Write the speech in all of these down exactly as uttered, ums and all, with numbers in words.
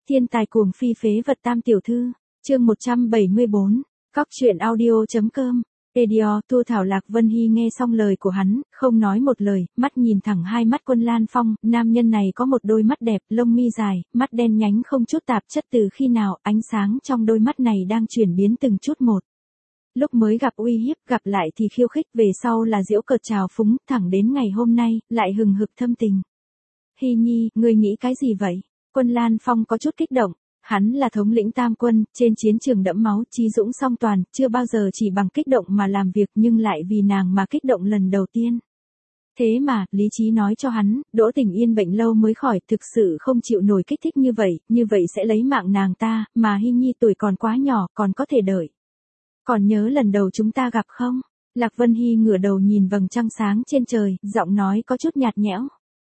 Thiên tài cuồng phi phế vật tam tiểu thư, chương một trăm bảy mươi bốn, cóc truyện audio.com, radio, Thu Thảo. Lạc Vân Hy nghe xong lời của hắn, không nói một lời, mắt nhìn thẳng hai mắt Quân Lan Phong, nam nhân này có một đôi mắt đẹp, lông mi dài, mắt đen nhánh không chút tạp chất, từ khi nào, ánh sáng trong đôi mắt này đang chuyển biến từng chút một. Lúc mới gặp uy hiếp, gặp lại thì khiêu khích, về sau là giễu cợt trào phúng, thẳng đến ngày hôm nay, lại hừng hực thâm tình. Hy Nhi, ngươi nghĩ cái gì vậy? Quân Lan Phong có chút kích động, hắn là thống lĩnh tam quân, trên chiến trường đẫm máu, chí dũng song toàn, chưa bao giờ chỉ bằng kích động mà làm việc, nhưng lại vì nàng mà kích động lần đầu tiên. Thế mà, lý trí nói cho hắn, Đỗ Tình Yên bệnh lâu mới khỏi, thực sự không chịu nổi kích thích như vậy, như vậy sẽ lấy mạng nàng ta, mà Hy Nhi tuổi còn quá nhỏ, còn có thể đợi. Còn nhớ lần đầu chúng ta gặp không? Lạc Vân Hy ngửa đầu nhìn vầng trăng sáng trên trời, giọng nói có chút nhạt nhẽo.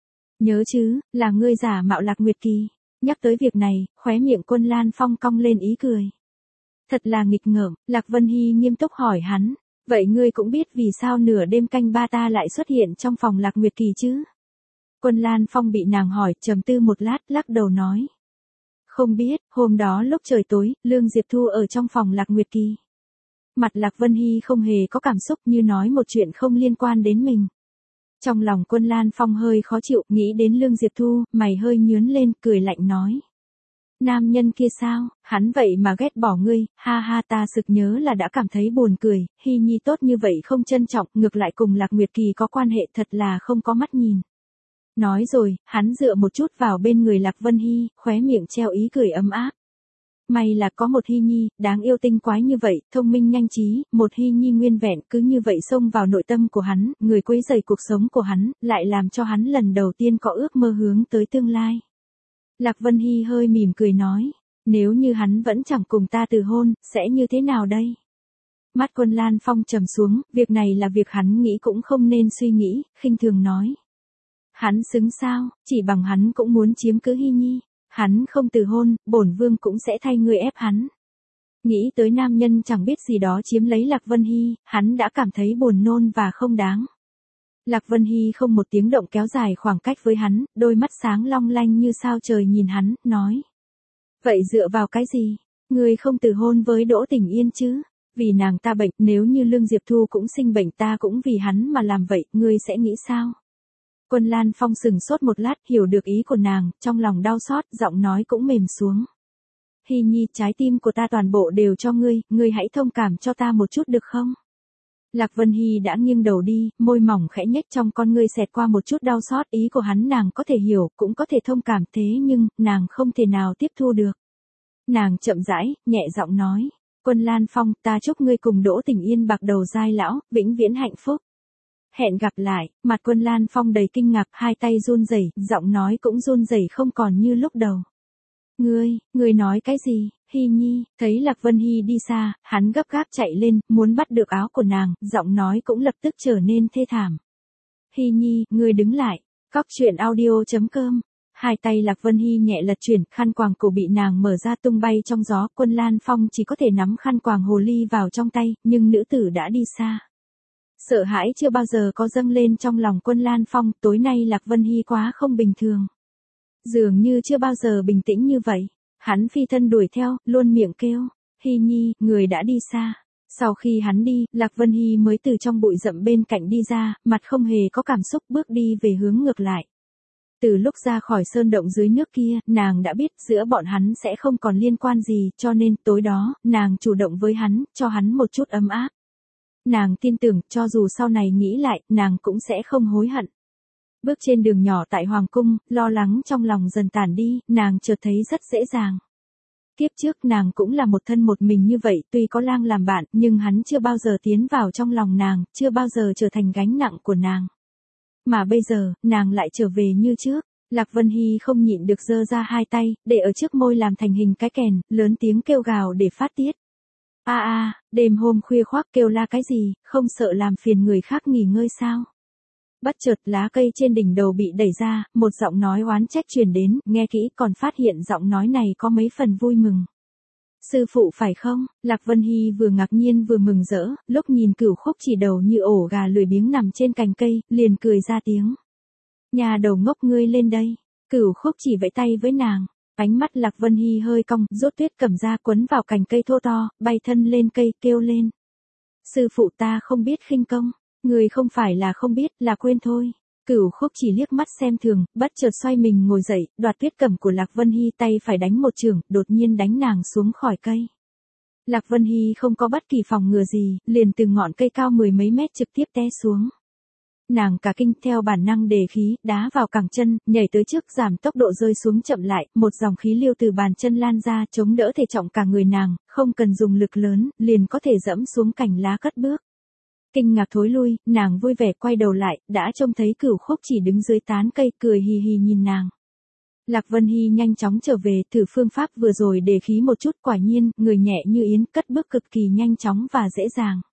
Nhớ chứ, là ngươi giả mạo Lạc Nguyệt Kỳ. Nhắc tới việc này, khóe miệng Quân Lan Phong cong lên ý cười. Thật là nghịch ngợm, Lạc Vân Hy nghiêm túc hỏi hắn. Vậy ngươi cũng biết vì sao nửa đêm canh ba ta lại xuất hiện trong phòng Lạc Nguyệt Kỳ chứ? Quân Lan Phong bị nàng hỏi, trầm tư một lát, lắc đầu nói. Không biết, hôm đó lúc trời tối, Lương Diệp Thu ở trong phòng Lạc Nguyệt Kỳ. Mặt Lạc Vân Hy không hề có cảm xúc, như nói một chuyện không liên quan đến mình. Trong lòng Quân Lan Phong hơi khó chịu, nghĩ đến Lương Diệp Thu, mày hơi nhướng lên, cười lạnh nói. Nam nhân kia sao, hắn vậy mà ghét bỏ ngươi, ha ha, ta sực nhớ là đã cảm thấy buồn cười, Hy Nhi tốt như vậy không trân trọng, ngược lại cùng Lạc Nguyệt Kỳ có quan hệ, thật là không có mắt nhìn. Nói rồi, hắn dựa một chút vào bên người Lạc Vân Hy, khóe miệng treo ý cười ấm áp. May là có một Hy Nhi, đáng yêu tinh quái như vậy, thông minh nhanh trí, một Hy Nhi nguyên vẹn, cứ như vậy xông vào nội tâm của hắn, người quấy rầy cuộc sống của hắn, lại làm cho hắn lần đầu tiên có ước mơ hướng tới tương lai. Lạc Vân Hy hơi mỉm cười nói, nếu như hắn vẫn chẳng cùng ta từ hôn, sẽ như thế nào đây? Mắt Quân Lan Phong trầm xuống, việc này là việc hắn nghĩ cũng không nên suy nghĩ, khinh thường nói. Hắn xứng sao, chỉ bằng hắn cũng muốn chiếm cứ Hy Nhi. Hắn không từ hôn, bổn vương cũng sẽ thay ngươi ép hắn. Nghĩ tới nam nhân chẳng biết gì đó chiếm lấy Lạc Vân Hy, hắn đã cảm thấy buồn nôn và không đáng. Lạc Vân Hy không một tiếng động kéo dài khoảng cách với hắn, đôi mắt sáng long lanh như sao trời nhìn hắn, nói. Vậy dựa vào cái gì? Ngươi không từ hôn với Đỗ Tình Yên chứ? Vì nàng ta bệnh, nếu như Lương Diệp Thu cũng sinh bệnh ta cũng vì hắn mà làm vậy, ngươi sẽ nghĩ sao? Quân Lan Phong sừng sốt một lát, hiểu được ý của nàng, trong lòng đau xót, giọng nói cũng mềm xuống. Hy Nhi, trái tim của ta toàn bộ đều cho ngươi, ngươi hãy thông cảm cho ta một chút được không? Lạc Vân Hy đã nghiêng đầu đi, môi mỏng khẽ nhếch, trong con ngươi xẹt qua một chút đau xót, ý của hắn nàng có thể hiểu, cũng có thể thông cảm, thế nhưng, nàng không thể nào tiếp thu được. Nàng chậm rãi, nhẹ giọng nói, Quân Lan Phong, ta chúc ngươi cùng Đỗ Tình Yên bạc đầu giai lão, vĩnh viễn hạnh phúc. Hẹn gặp lại, mặt Quân Lan Phong đầy kinh ngạc, hai tay run rẩy, giọng nói cũng run rẩy không còn như lúc đầu. Ngươi, ngươi nói cái gì? Hy Nhi, thấy Lạc Vân Hy đi xa, hắn gấp gáp chạy lên, muốn bắt được áo của nàng, giọng nói cũng lập tức trở nên thê thảm. Hy Nhi, ngươi đứng lại, cóc truyện audio.com. Hai tay Lạc Vân Hy nhẹ lật chuyển, khăn quàng cổ bị nàng mở ra tung bay trong gió, Quân Lan Phong chỉ có thể nắm khăn quàng hồ ly vào trong tay, nhưng nữ tử đã đi xa. Sợ hãi chưa bao giờ có dâng lên trong lòng Quân Lan Phong, tối nay Lạc Vân Hy quá không bình thường. Dường như chưa bao giờ bình tĩnh như vậy, hắn phi thân đuổi theo, luôn miệng kêu, Hy Nhi, người đã đi xa. Sau khi hắn đi, Lạc Vân Hy mới từ trong bụi rậm bên cạnh đi ra, mặt không hề có cảm xúc, bước đi về hướng ngược lại. Từ lúc ra khỏi sơn động dưới nước kia, nàng đã biết giữa bọn hắn sẽ không còn liên quan gì, cho nên tối đó, nàng chủ động với hắn, cho hắn một chút ấm áp. Nàng tin tưởng, cho dù sau này nghĩ lại, nàng cũng sẽ không hối hận. Bước trên đường nhỏ tại Hoàng Cung, lo lắng trong lòng dần tản đi, nàng chợt thấy rất dễ dàng. Kiếp trước nàng cũng là một thân một mình như vậy, tuy có lang làm bạn, nhưng hắn chưa bao giờ tiến vào trong lòng nàng, chưa bao giờ trở thành gánh nặng của nàng. Mà bây giờ, nàng lại trở về như trước. Lạc Vân Hy không nhịn được giơ ra hai tay, để ở trước môi làm thành hình cái kèn, lớn tiếng kêu gào để phát tiết. A a, đêm hôm khuya khoác kêu la cái gì, không sợ làm phiền người khác nghỉ ngơi sao? Bất chợt lá cây trên đỉnh đầu bị đẩy ra, một giọng nói oán trách truyền đến, nghe kỹ còn phát hiện giọng nói này có mấy phần vui mừng. Sư phụ phải không? Lạc Vân Hy vừa ngạc nhiên vừa mừng rỡ, lúc nhìn Cửu Khúc chỉ đầu như ổ gà lười biếng nằm trên cành cây, liền cười ra tiếng. Nhà đầu ngốc ngươi lên đây. Cửu Khúc chỉ vẫy tay với nàng. Ánh mắt Lạc Vân Hy hơi cong, rút tuyết cầm ra quấn vào cành cây thô to, bay thân lên cây, kêu lên. Sư phụ ta không biết khinh công, người không phải là không biết, là quên thôi. Cửu Khúc chỉ liếc mắt xem thường, bất chợt xoay mình ngồi dậy, đoạt tuyết cầm của Lạc Vân Hy, tay phải đánh một chưởng, đột nhiên đánh nàng xuống khỏi cây. Lạc Vân Hy không có bất kỳ phòng ngừa gì, liền từ ngọn cây cao mười mấy mét trực tiếp té xuống. Nàng cả kinh, theo bản năng đề khí, đá vào cẳng chân, nhảy tới trước, giảm tốc độ rơi xuống chậm lại, một dòng khí lưu từ bàn chân lan ra, chống đỡ thể trọng cả người nàng, không cần dùng lực lớn, liền có thể dẫm xuống cành lá cất bước. Kinh ngạc thối lui, nàng vui vẻ quay đầu lại, đã trông thấy Cửu Khúc chỉ đứng dưới tán cây, cười hì hì nhìn nàng. Lạc Vân Hy nhanh chóng trở về, thử phương pháp vừa rồi đề khí một chút, quả nhiên, người nhẹ như yến, cất bước cực kỳ nhanh chóng và dễ dàng.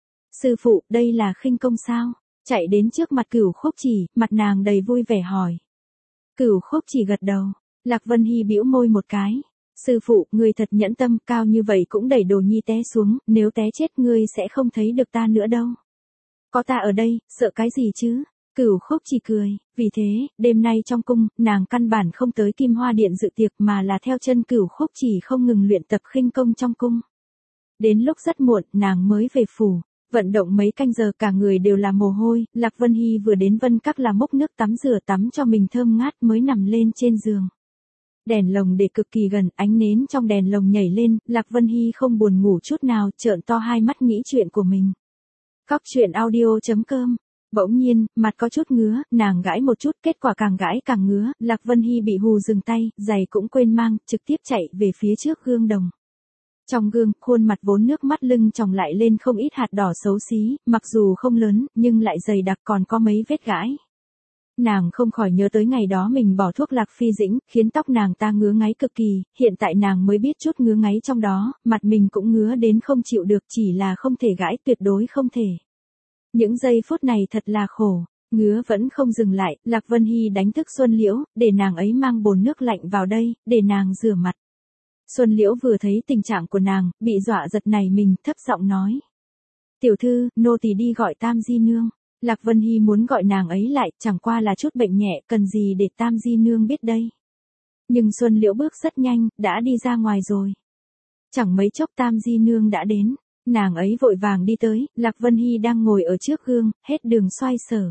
Sư phụ, đây là khinh công sao? Chạy đến trước mặt Cửu Khúc chỉ, mặt nàng đầy vui vẻ hỏi. Cửu Khúc chỉ gật đầu, Lạc Vân Hy bĩu môi một cái. Sư phụ, ngươi thật nhẫn tâm, cao như vậy cũng đẩy Đồ Nhi té xuống, nếu té chết ngươi sẽ không thấy được ta nữa đâu. Có ta ở đây, sợ cái gì chứ? Cửu Khúc chỉ cười, vì thế, đêm nay trong cung, nàng căn bản không tới Kim Hoa Điện dự tiệc mà là theo chân Cửu Khúc chỉ không ngừng luyện tập khinh công trong cung. Đến lúc rất muộn, nàng mới về phủ. Vận động mấy canh giờ cả người đều là mồ hôi, Lạc Vân Hy vừa đến Vân Các là múc nước tắm rửa tắm cho mình thơm ngát mới nằm lên trên giường. Đèn lồng để cực kỳ gần, ánh nến trong đèn lồng nhảy lên, Lạc Vân Hy không buồn ngủ chút nào, trợn to hai mắt nghĩ chuyện của mình. Cóc truyện audio chấm com. Bỗng nhiên, mặt có chút ngứa, nàng gãi một chút, kết quả càng gãi càng ngứa, Lạc Vân Hy bị hù dừng tay, giày cũng quên mang, trực tiếp chạy về phía trước gương đồng. Trong gương, khuôn mặt vốn nước mắt lưng tròng lại lên không ít hạt đỏ xấu xí, mặc dù không lớn, nhưng lại dày đặc còn có mấy vết gãi. Nàng không khỏi nhớ tới ngày đó mình bỏ thuốc Lạc Phi Dĩnh, khiến tóc nàng ta ngứa ngáy cực kỳ, hiện tại nàng mới biết chút ngứa ngáy trong đó, mặt mình cũng ngứa đến không chịu được, chỉ là không thể gãi, tuyệt đối không thể. Những giây phút này thật là khổ, ngứa vẫn không dừng lại, Lạc Vân Hy đánh thức Xuân Liễu, để nàng ấy mang bồn nước lạnh vào đây, để nàng rửa mặt. Xuân Liễu vừa thấy tình trạng của nàng, bị dọa giật nảy mình, thấp giọng nói. Tiểu thư, nô tỳ đi gọi Tam Di Nương. Lạc Vân Hy muốn gọi nàng ấy lại, chẳng qua là chút bệnh nhẹ, cần gì để Tam Di Nương biết đây. Nhưng Xuân Liễu bước rất nhanh, đã đi ra ngoài rồi. Chẳng mấy chốc Tam Di Nương đã đến, nàng ấy vội vàng đi tới, Lạc Vân Hy đang ngồi ở trước gương, hết đường xoay sở.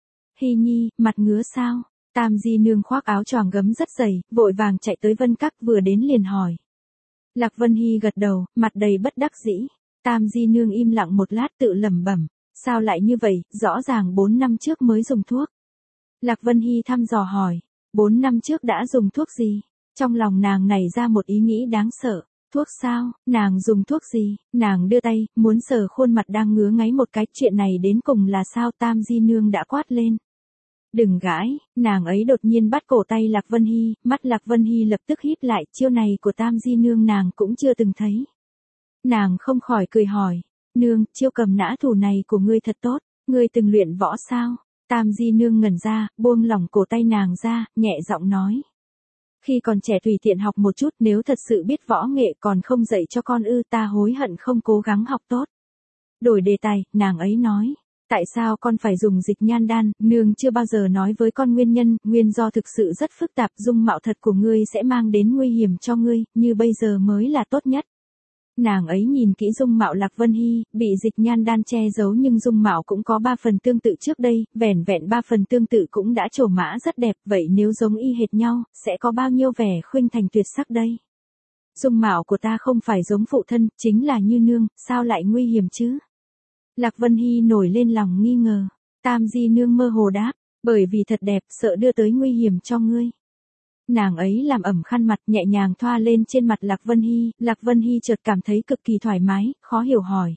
Hy Nhi, mặt ngứa sao? Tam Di Nương khoác áo choàng gấm rất dày, vội vàng chạy tới Vân Các vừa đến liền hỏi. Lạc Vân Hy gật đầu, mặt đầy bất đắc dĩ. Tam Di Nương im lặng một lát tự lẩm bẩm, sao lại như vậy, rõ ràng bốn năm trước mới dùng thuốc. Lạc Vân Hy thăm dò hỏi, bốn năm trước đã dùng thuốc gì? Trong lòng nàng nảy ra một ý nghĩ đáng sợ, thuốc sao, nàng dùng thuốc gì? Nàng đưa tay, muốn sờ khuôn mặt đang ngứa ngáy một cái, chuyện này đến cùng là sao? Tam Di Nương đã quát lên. Đừng gãi, nàng ấy đột nhiên bắt cổ tay Lạc Vân Hy, mắt Lạc Vân Hy lập tức híp lại, chiêu này của Tam Di Nương nàng cũng chưa từng thấy. Nàng không khỏi cười hỏi, nương, chiêu cầm nã thủ này của ngươi thật tốt, ngươi từng luyện võ sao? Tam Di Nương ngẩn ra, buông lỏng cổ tay nàng ra, nhẹ giọng nói. Khi còn trẻ tùy tiện học một chút, nếu thật sự biết võ nghệ còn không dạy cho con ư, ta hối hận không cố gắng học tốt. Đổi đề tài, nàng ấy nói. Tại sao con phải dùng dịch nhan đan, nương chưa bao giờ nói với con nguyên nhân, nguyên do thực sự rất phức tạp, dung mạo thật của ngươi sẽ mang đến nguy hiểm cho ngươi, như bây giờ mới là tốt nhất. Nàng ấy nhìn kỹ dung mạo Lạc Vân Hy, bị dịch nhan đan che giấu nhưng dung mạo cũng có ba phần tương tự trước đây, vẻn vẹn ba phần tương tự cũng đã trổ mã rất đẹp, vậy nếu giống y hệt nhau, sẽ có bao nhiêu vẻ khuynh thành tuyệt sắc đây? Dung mạo của ta không phải giống phụ thân, chính là như nương, sao lại nguy hiểm chứ? Lạc Vân Hy nổi lên lòng nghi ngờ. Tam Di Nương mơ hồ đáp, bởi vì thật đẹp, sợ đưa tới nguy hiểm cho ngươi. Nàng ấy làm ẩm khăn mặt, nhẹ nhàng thoa lên trên mặt Lạc Vân Hy, Lạc Vân Hy chợt cảm thấy cực kỳ thoải mái, khó hiểu hỏi.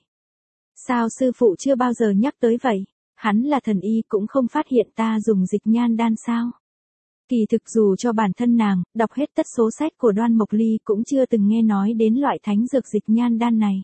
Sao sư phụ chưa bao giờ nhắc tới vậy? Hắn là thần y cũng không phát hiện ta dùng dịch nhan đan sao? Kỳ thực dù cho bản thân nàng, đọc hết tất số sách của Đoan Mộc Ly cũng chưa từng nghe nói đến loại thánh dược dịch nhan đan này.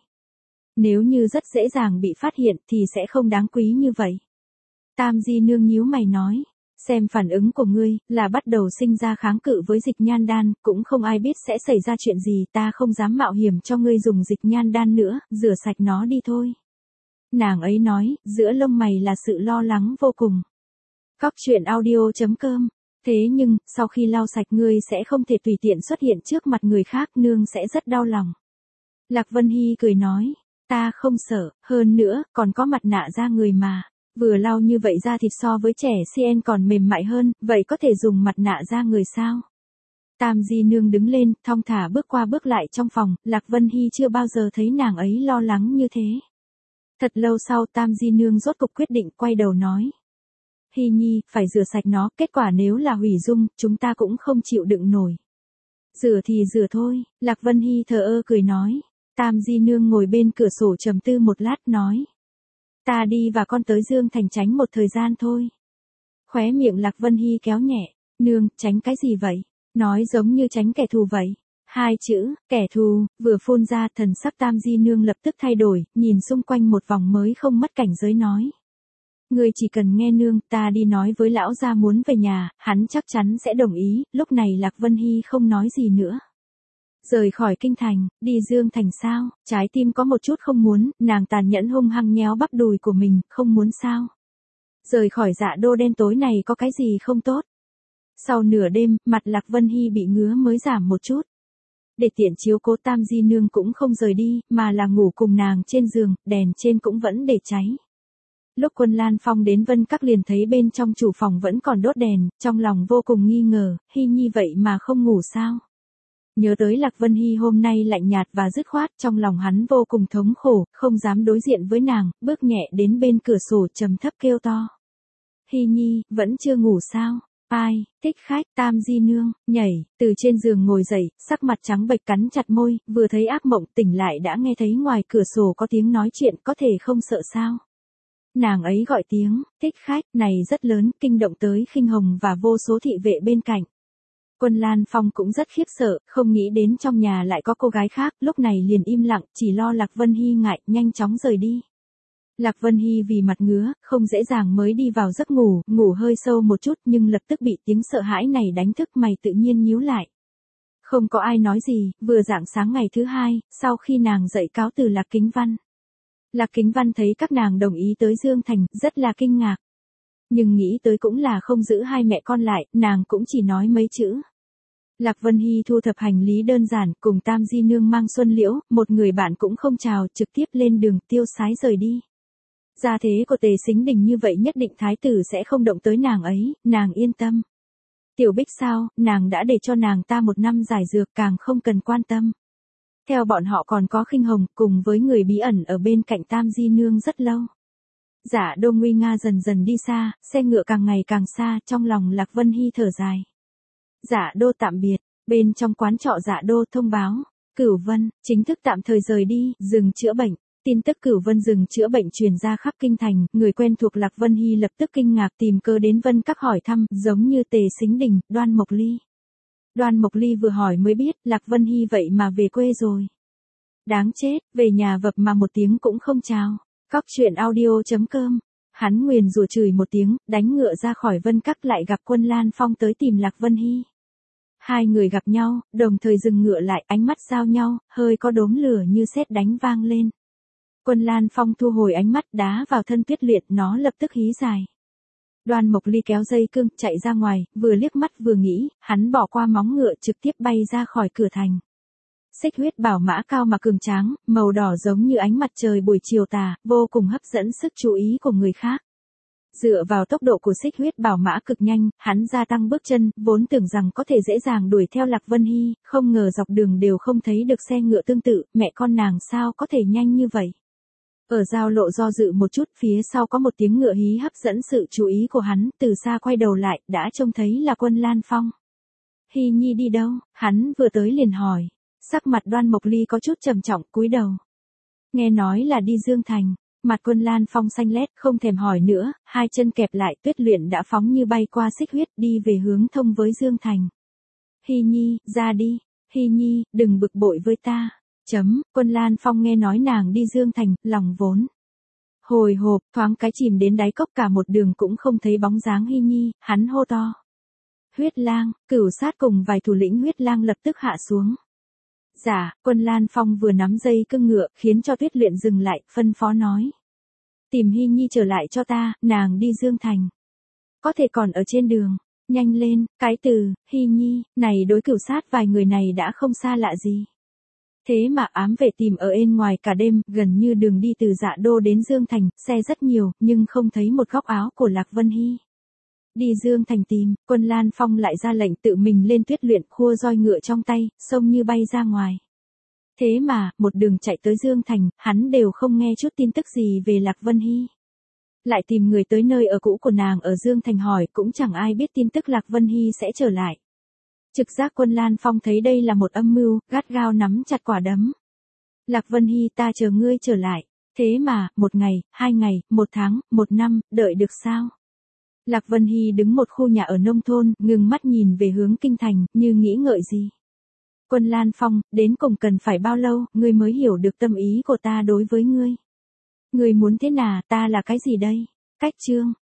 Nếu như rất dễ dàng bị phát hiện thì sẽ không đáng quý như vậy. Tam Di Nương nhíu mày nói, xem phản ứng của ngươi, là bắt đầu sinh ra kháng cự với dịch nhan đan, cũng không ai biết sẽ xảy ra chuyện gì, ta không dám mạo hiểm cho ngươi dùng dịch nhan đan nữa, rửa sạch nó đi thôi. Nàng ấy nói, giữa lông mày là sự lo lắng vô cùng. Cóc truyện audio chấm com Thế nhưng, sau khi lau sạch ngươi sẽ không thể tùy tiện xuất hiện trước mặt người khác, nương sẽ rất đau lòng. Lạc Vân Hy cười nói, ta không sợ, hơn nữa, còn có mặt nạ da người mà. Vừa lau như vậy da thịt so với trẻ xê en còn mềm mại hơn, vậy có thể dùng mặt nạ da người sao? Tam Di Nương đứng lên, thong thả bước qua bước lại trong phòng, Lạc Vân Hy chưa bao giờ thấy nàng ấy lo lắng như thế. Thật lâu sau Tam Di Nương rốt cục quyết định quay đầu nói. Hy Nhi, phải rửa sạch nó, kết quả nếu là hủy dung, chúng ta cũng không chịu đựng nổi. Rửa thì rửa thôi, Lạc Vân Hy thờ ơ cười nói. Tam Di Nương ngồi bên cửa sổ trầm tư một lát nói. Ta đi và con tới Dương Thành tránh một thời gian thôi. Khóe miệng Lạc Vân Hy kéo nhẹ, nương, tránh cái gì vậy? Nói giống như tránh kẻ thù vậy. Hai chữ, kẻ thù, vừa phun ra thần sắc Tam Di Nương lập tức thay đổi, nhìn xung quanh một vòng mới không mất cảnh giới nói. Ngươi chỉ cần nghe nương, ta đi nói với lão gia muốn về nhà, hắn chắc chắn sẽ đồng ý, lúc này Lạc Vân Hy không nói gì nữa. Rời khỏi kinh thành, đi Dương Thành sao, trái tim có một chút không muốn, nàng tàn nhẫn hung hăng nhéo bắp đùi của mình, không muốn sao. Rời khỏi Dạ Đô đen tối này có cái gì không tốt. Sau nửa đêm, mặt Lạc Vân Hy bị ngứa mới giảm một chút. Để tiện chiếu cố Tam Di Nương cũng không rời đi, mà là ngủ cùng nàng trên giường, đèn trên cũng vẫn để cháy. Lúc Quân Lan Phong đến Vân Các liền thấy bên trong chủ phòng vẫn còn đốt đèn, trong lòng vô cùng nghi ngờ, Hy Nhi vậy mà không ngủ sao? Nhớ tới Lạc Vân Hy hôm nay lạnh nhạt và dứt khoát, trong lòng hắn vô cùng thống khổ, không dám đối diện với nàng, bước nhẹ đến bên cửa sổ trầm thấp kêu to. Hy Nhi, vẫn chưa ngủ sao? Ai, thích khách, Tam Di Nương, nhảy, từ trên giường ngồi dậy, sắc mặt trắng bệch cắn chặt môi, vừa thấy ác mộng tỉnh lại đã nghe thấy ngoài cửa sổ có tiếng nói chuyện, có thể không sợ sao? Nàng ấy gọi tiếng, thích khách, này rất lớn, kinh động tới Khinh Hồng và vô số thị vệ bên cạnh. Quân Lan Phong cũng rất khiếp sợ, không nghĩ đến trong nhà lại có cô gái khác, lúc này liền im lặng, chỉ lo Lạc Vân Hy ngại, nhanh chóng rời đi. Lạc Vân Hy vì mặt ngứa, không dễ dàng mới đi vào giấc ngủ, ngủ hơi sâu một chút nhưng lập tức bị tiếng sợ hãi này đánh thức, mày tự nhiên nhíu lại. Không có ai nói gì, vừa rạng sáng ngày thứ hai, sau khi nàng dậy cáo từ Lạc Kính Văn. Lạc Kính Văn thấy các nàng đồng ý tới Dương Thành, rất là kinh ngạc. Nhưng nghĩ tới cũng là không giữ hai mẹ con lại, nàng cũng chỉ nói mấy chữ. Lạc Vân Hy thu thập hành lý đơn giản, cùng Tam Di Nương mang Xuân Liễu, một người bạn cũng không chào, trực tiếp lên đường tiêu sái rời đi. Gia thế của Tề Sính Đình như vậy nhất định thái tử sẽ không động tới nàng ấy, nàng yên tâm. Tiểu Bích sao, nàng đã để cho nàng ta một năm giải dược, càng không cần quan tâm. Theo bọn họ còn có Khinh Hồng, cùng với người bí ẩn ở bên cạnh Tam Di Nương rất lâu. Dạ Đô nguy nga dần dần đi xa, xe ngựa càng ngày càng xa, trong lòng Lạc Vân Hy thở dài. Dạ Đô tạm biệt, bên trong quán trọ Dạ Đô thông báo, Cửu Vân, chính thức tạm thời rời đi, dừng chữa bệnh. Tin tức Cửu Vân dừng chữa bệnh truyền ra khắp kinh thành, người quen thuộc Lạc Vân Hy lập tức kinh ngạc tìm cơ đến Vân Các hỏi thăm, giống như Tề Sính Đình, Đoan Mộc Ly. Đoan Mộc Ly vừa hỏi mới biết, Lạc Vân Hy vậy mà về quê rồi. Đáng chết, về nhà vập mà một tiếng cũng không chào. Cóc truyện audio chấm com. Hắn nguyền rủa chửi một tiếng, đánh ngựa ra khỏi Vân Các lại gặp Quân Lan Phong tới tìm Lạc Vân Hy. Hai người gặp nhau, đồng thời dừng ngựa lại, ánh mắt giao nhau, hơi có đốm lửa như sét đánh vang lên. Quân Lan Phong thu hồi ánh mắt đá vào thân Tuyết Liệt, nó lập tức hí dài. Đoan Mộc Ly kéo dây cương, chạy ra ngoài, vừa liếc mắt vừa nghĩ, hắn bỏ qua móng ngựa trực tiếp bay ra khỏi cửa thành. Xích huyết bảo mã cao mà cường tráng, màu đỏ giống như ánh mặt trời buổi chiều tà, vô cùng hấp dẫn sức chú ý của người khác. Dựa vào tốc độ của xích huyết bảo mã cực nhanh, hắn gia tăng bước chân, vốn tưởng rằng có thể dễ dàng đuổi theo Lạc Vân Hy, không ngờ dọc đường đều không thấy được xe ngựa tương tự, mẹ con nàng sao có thể nhanh như vậy. Ở giao lộ do dự một chút, phía sau có một tiếng ngựa hí hấp dẫn sự chú ý của hắn, từ xa quay đầu lại, đã trông thấy là Quân Lan Phong. Hy Nhi đi đâu? Hắn vừa tới liền hỏi. Sắc mặt Đoan Mộc Ly có chút trầm trọng, cúi đầu. Nghe nói là đi Dương Thành. Mặt Quân Lan Phong xanh lét, không thèm hỏi nữa, hai chân kẹp lại, Tuyết Luyện đã phóng như bay qua xích huyết, đi về hướng thông với Dương Thành. Hy Nhi, ra đi. Hy Nhi, đừng bực bội với ta. Chấm, Quân Lan Phong nghe nói nàng đi Dương Thành, lòng vốn hồi hộp, thoáng cái chìm đến đáy cốc, cả một đường cũng không thấy bóng dáng Hy Nhi, hắn hô to. Huyết Lang, Cửu Sát cùng vài thủ lĩnh Huyết Lang lập tức hạ xuống. Dạ, Quân Lan Phong vừa nắm dây cương ngựa, khiến cho Tuyết Luyện dừng lại, phân phó nói. Tìm Hy Nhi trở lại cho ta, nàng đi Dương Thành. Có thể còn ở trên đường. Nhanh lên, cái từ, Hy Nhi, này đối cửu sát vài người này đã không xa lạ gì. Thế mà ám vệ tìm ở ên ngoài cả đêm, gần như đường đi từ Dạ Đô đến Dương Thành, xe rất nhiều, nhưng không thấy một góc áo của Lạc Vân Hy. Đi Dương Thành tìm, Quân Lan Phong lại ra lệnh tự mình lên tuyết luyện, khua roi ngựa trong tay, xông như bay ra ngoài. Thế mà, một đường chạy tới Dương Thành, hắn đều không nghe chút tin tức gì về Lạc Vân Hy. Lại tìm người tới nơi ở cũ của nàng ở Dương Thành hỏi, cũng chẳng ai biết tin tức Lạc Vân Hy sẽ trở lại. Trực giác Quân Lan Phong thấy đây là một âm mưu, gắt gao nắm chặt quả đấm. Lạc Vân Hy, ta chờ ngươi trở lại. Thế mà, một ngày, hai ngày, một tháng, một năm, đợi được sao? Lạc Vân Hy đứng một khu nhà ở nông thôn, ngừng mắt nhìn về hướng kinh thành, như nghĩ ngợi gì. Quân Lan Phong, đến cùng cần phải bao lâu, ngươi mới hiểu được tâm ý của ta đối với ngươi? Ngươi muốn thế nào, ta là cái gì đây? Cách chương.